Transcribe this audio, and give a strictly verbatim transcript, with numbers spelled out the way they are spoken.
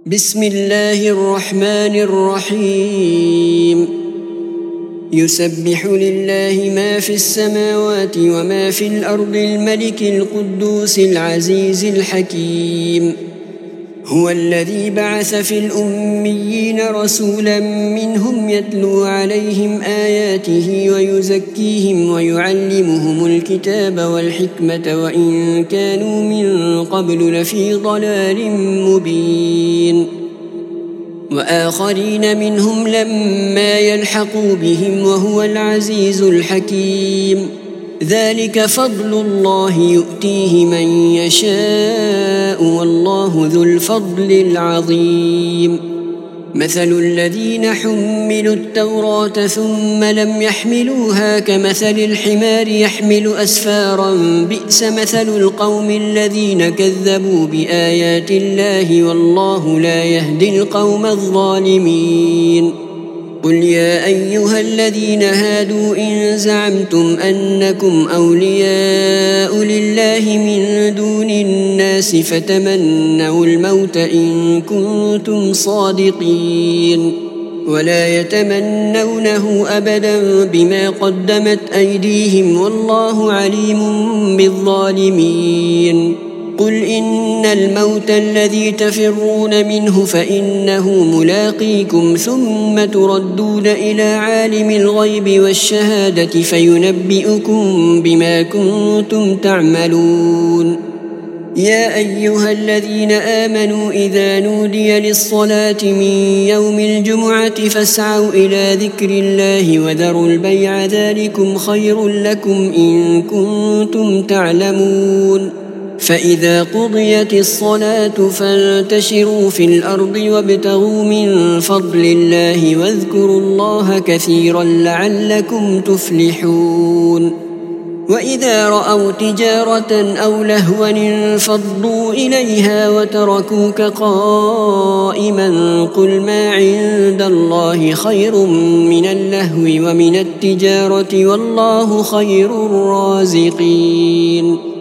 بسم الله الرحمن الرحيم يسبح لله ما في السماوات وما في الأرض الملك القدوس العزيز الحكيم هو الذي بعث في الأميين رسولا منهم يتلو عليهم آياته ويزكيهم ويعلمهم الكتاب والحكمة وإن كانوا من قبل لفي ضلال مبين وآخرين منهم لما يلحقوا بهم وهو العزيز الحكيم ذلك فضل الله يؤتيه من يشاء والله ذو الفضل العظيم مثل الذين حملوا التوراة ثم لم يحملوها كمثل الحمار يحمل أسفارا بئس مثل القوم الذين كذبوا بآيات الله والله لا يهدي القوم الظالمين قل يا أيها الذين هادوا إن زعمتم أنكم أولياء لله من دون الناس فتمنوا الموت إن كنتم صادقين ولا يتمنونه أبدا بما قدمت أيديهم والله عليم بالظالمين قل إن الموت الذي تفرون منه فإنه ملاقيكم ثم تردون إلى عالم الغيب والشهادة فينبئكم بما كنتم تعملون يا أيها الذين آمنوا إذا نودي للصلاة من يوم الجمعة فاسعوا إلى ذكر الله وذروا البيع ذلكم خير لكم إن كنتم تعلمون فإذا قضيت الصلاة فانتشروا في الأرض وابتغوا من فضل الله واذكروا الله كثيرا لعلكم تفلحون وإذا رأوا تجارة أو لهوا انفضوا إليها وتركوك قائما قل ما عند الله خير من اللهو ومن التجارة والله خير الرازقين